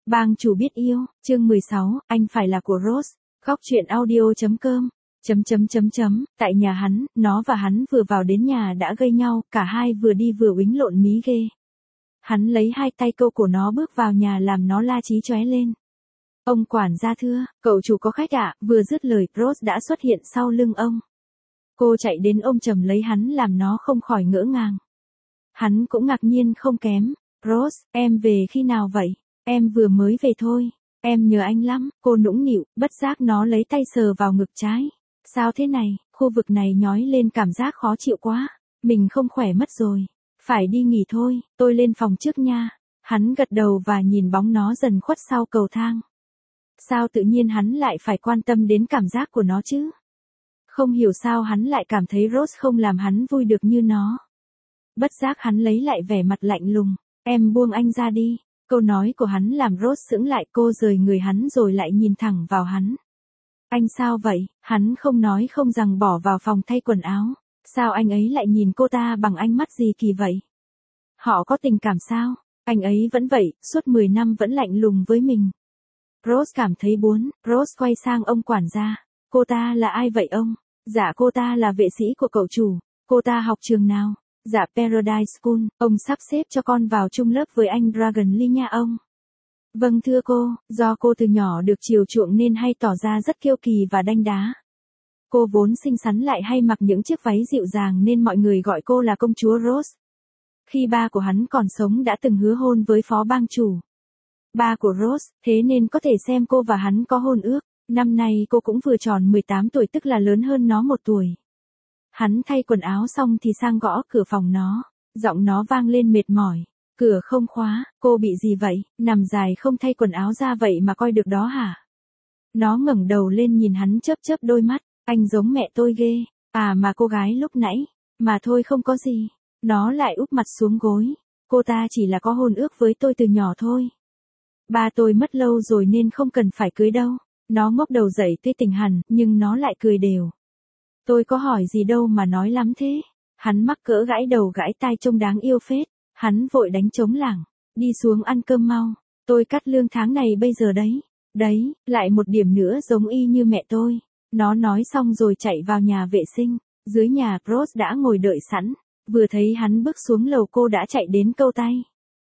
Bang chủ biết yêu, chương 16, anh phải là của Rose. Góc truyện audio.com. Tại nhà hắn, nó và hắn vừa vào đến nhà đã gây nhau, cả hai vừa đi vừa uýnh lộn mí ghê. Hắn lấy hai tay câu cổ nó bước vào nhà làm nó la chí chóe lên. Ông quản gia thưa, cậu chủ có khách ạ, vừa dứt lời, Rose đã xuất hiện sau lưng ông. Cô chạy đến ôm chầm lấy hắn làm nó không khỏi ngỡ ngàng. Hắn cũng ngạc nhiên không kém. Rose, em về khi nào vậy? Em vừa mới về thôi. Em nhớ anh lắm, cô nũng nịu, bất giác nó lấy tay sờ vào ngực trái. Sao thế này, khu vực này nhói lên cảm giác khó chịu quá. Mình không khỏe mất rồi. Phải đi nghỉ thôi, tôi lên phòng trước nha. Hắn gật đầu và nhìn bóng nó dần khuất sau cầu thang. Sao tự nhiên hắn lại phải quan tâm đến cảm giác của nó chứ? Không hiểu sao hắn lại cảm thấy Rose không làm hắn vui được như nó. Bất giác hắn lấy lại vẻ mặt lạnh lùng. Em buông anh ra đi. Câu nói của hắn làm Rose sững lại, cô rời người hắn rồi lại nhìn thẳng vào hắn. Anh sao vậy? Hắn không nói không rằng bỏ vào phòng thay quần áo. Sao anh ấy lại nhìn cô ta bằng ánh mắt gì kỳ vậy? Họ có tình cảm sao? Anh ấy vẫn vậy, suốt 10 năm vẫn lạnh lùng với mình. Rose cảm thấy buồn. Rose quay sang ông quản gia. Cô ta là ai vậy ông? Dạ cô ta là vệ sĩ của cậu chủ. Cô ta học trường nào? Dạ Paradise School. Ông sắp xếp cho con vào chung lớp với anh Dragon Lee nha ông. Vâng thưa cô, do cô từ nhỏ được chiều chuộng nên hay tỏ ra rất kiêu kỳ và đanh đá. Cô vốn xinh xắn lại hay mặc những chiếc váy dịu dàng nên mọi người gọi cô là công chúa Rose. Khi ba của hắn còn sống đã từng hứa hôn với phó bang chủ. Ba của Rose, thế nên có thể xem cô và hắn có hôn ước. Năm nay cô cũng vừa tròn 18 tuổi tức là lớn hơn nó 1 tuổi. Hắn thay quần áo xong thì sang gõ cửa phòng nó. Giọng nó vang lên mệt mỏi. Cửa không khóa, cô bị gì vậy, nằm dài không thay quần áo ra vậy mà coi được đó hả? Nó ngẩng đầu lên nhìn hắn chớp chớp đôi mắt. Anh giống mẹ tôi ghê. À mà cô gái lúc nãy. Mà thôi không có gì. Nó lại úp mặt xuống gối. Cô ta chỉ là có hôn ước với tôi từ nhỏ thôi. Ba tôi mất lâu rồi nên không cần phải cưới đâu. Nó ngóc đầu dậy tươi tỉnh hẳn, nhưng nó lại cười đều. Tôi có hỏi gì đâu mà nói lắm thế. Hắn mắc cỡ gãi đầu gãi tai trông đáng yêu phết. Hắn vội đánh trống lảng. Đi xuống ăn cơm mau. Tôi cắt lương tháng này bây giờ đấy. Đấy, lại một điểm nữa giống y như mẹ tôi. Nó nói xong rồi chạy vào nhà vệ sinh. Dưới nhà Rose đã ngồi đợi sẵn. Vừa thấy hắn bước xuống lầu cô đã chạy đến câu tay.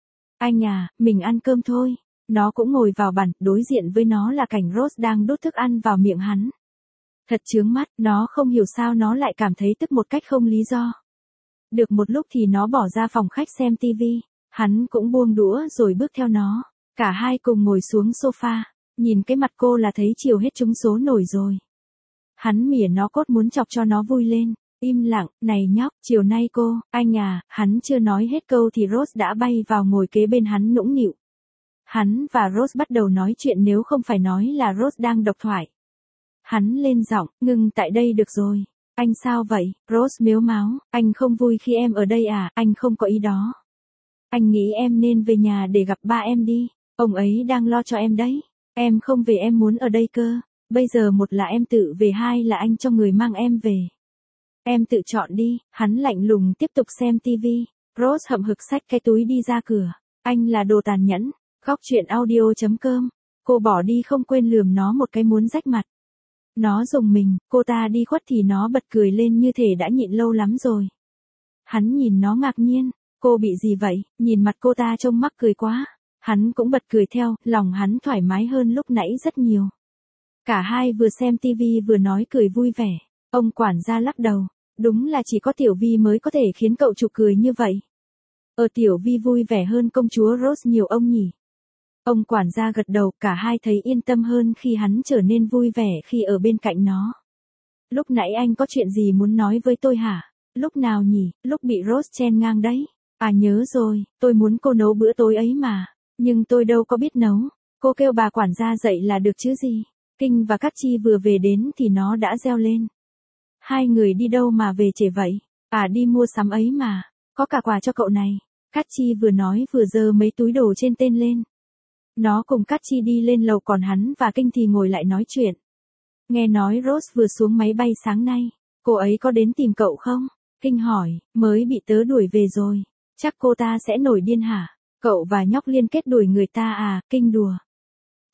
Anh à, mình ăn cơm thôi. Nó cũng ngồi vào bàn, đối diện với nó là cảnh Rose đang đút thức ăn vào miệng hắn. Thật chướng mắt, nó không hiểu sao nó lại cảm thấy tức một cách không lý do. Được một lúc thì nó bỏ ra phòng khách xem tivi. Hắn cũng buông đũa rồi bước theo nó. Cả hai cùng ngồi xuống sofa. Nhìn cái mặt cô là thấy chiều hết trúng số nổi rồi. Hắn mỉa nó cốt muốn chọc cho nó vui lên. Im lặng, này nhóc, chiều nay cô, anh à, hắn chưa nói hết câu thì Rose đã bay vào ngồi kế bên hắn nũng nịu. Hắn và Rose bắt đầu nói chuyện nếu không phải nói là Rose đang độc thoại. Hắn lên giọng, ngừng tại đây được rồi. Anh sao vậy? Rose mếu máo, anh không vui khi em ở đây à, anh không có ý đó. Anh nghĩ em nên về nhà để gặp ba em đi, ông ấy đang lo cho em đấy. Em không về em muốn ở đây cơ, bây giờ một là em tự về hai là anh cho người mang em về. Em tự chọn đi, hắn lạnh lùng tiếp tục xem tivi. Rose hậm hực xách cái túi đi ra cửa. Anh là đồ tàn nhẫn. Góc truyện audio.com. Cô bỏ đi không quên lườm nó một cái muốn rách mặt. Nó rùng mình, cô ta đi khuất thì nó bật cười lên như thể đã nhịn lâu lắm rồi. Hắn nhìn nó ngạc nhiên. Cô bị gì vậy? Nhìn mặt cô ta trông mắc cười quá. Hắn cũng bật cười theo, lòng hắn thoải mái hơn lúc nãy rất nhiều. Cả hai vừa xem tivi vừa nói cười vui vẻ. Ông quản gia lắc đầu. Đúng là chỉ có Tiểu Vi mới có thể khiến cậu chủ cười như vậy. Tiểu Vi vui vẻ hơn công chúa Rose nhiều ông nhỉ. Ông quản gia gật đầu, cả hai thấy yên tâm hơn khi hắn trở nên vui vẻ khi ở bên cạnh nó. Lúc nãy anh có chuyện gì muốn nói với tôi hả? Lúc nào nhỉ? Lúc bị Rose chen ngang đấy. À nhớ rồi, tôi muốn cô nấu bữa tối ấy mà. Nhưng tôi đâu có biết nấu. Cô kêu bà quản gia dậy là được chứ gì. Kinh và Cát Chi vừa về đến thì nó đã reo lên. Hai người đi đâu mà về trễ vậy? À đi mua sắm ấy mà. Có cả quà cho cậu này. Cát Chi vừa nói vừa giơ mấy túi đồ trên tên lên. Nó cùng Cát Chi đi lên lầu còn hắn và Kinh thì ngồi lại nói chuyện. Nghe nói Rose vừa xuống máy bay sáng nay. Cô ấy có đến tìm cậu không? Kinh hỏi, mới bị tớ đuổi về rồi. Chắc cô ta sẽ nổi điên hả? Cậu và nhóc liên kết đuổi người ta à? Kinh đùa.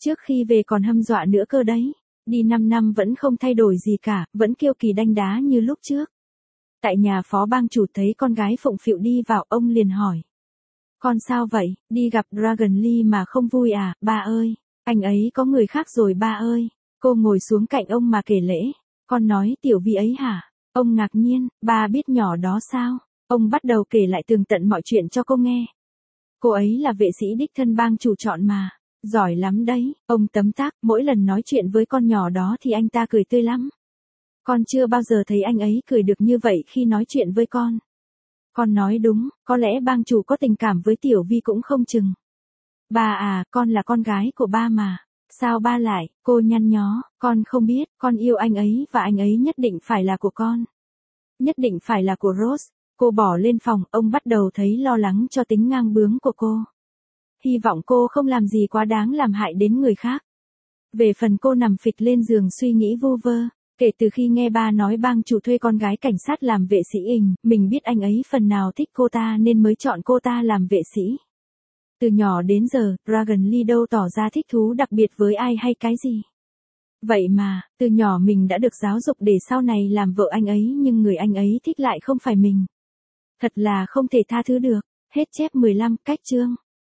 Trước khi về còn hâm dọa nữa cơ đấy. Đi 5 năm vẫn không thay đổi gì cả, vẫn kiêu kỳ đanh đá như lúc trước. Tại nhà phó bang chủ thấy con gái phụng phịu đi vào, ông liền hỏi. Con sao vậy, đi gặp Dragon Lee mà không vui à, ba ơi? Anh ấy có người khác rồi ba ơi. Cô ngồi xuống cạnh ông mà kể lễ. Con nói Tiểu Vi ấy hả? Ông ngạc nhiên, ba biết nhỏ đó sao? Ông bắt đầu kể lại tường tận mọi chuyện cho cô nghe. Cô ấy là vệ sĩ đích thân bang chủ chọn mà. Giỏi lắm đấy, ông tấm tắc, mỗi lần nói chuyện với con nhỏ đó thì anh ta cười tươi lắm. Con chưa bao giờ thấy anh ấy cười được như vậy khi nói chuyện với con. Con nói đúng, có lẽ bang chủ có tình cảm với Tiểu Vi cũng không chừng. Ba à, con là con gái của ba mà. Sao ba lại, cô nhăn nhó, con không biết, con yêu anh ấy và anh ấy nhất định phải là của con. Nhất định phải là của Rose. Cô bỏ lên phòng, ông bắt đầu thấy lo lắng cho tính ngang bướng của cô. Hy vọng cô không làm gì quá đáng làm hại đến người khác. Về phần cô nằm phịch lên giường suy nghĩ vu vơ. Kể từ khi nghe ba nói bang chủ thuê con gái cảnh sát làm vệ sĩ mình biết anh ấy phần nào thích cô ta nên mới chọn cô ta làm vệ sĩ. Từ nhỏ đến giờ, Dragon Lee đâu tỏ ra thích thú đặc biệt với ai hay cái gì. Vậy mà, từ nhỏ mình đã được giáo dục để sau này làm vợ anh ấy nhưng người anh ấy thích lại không phải mình. Thật là không thể tha thứ được. Hết chép 15 cách chương.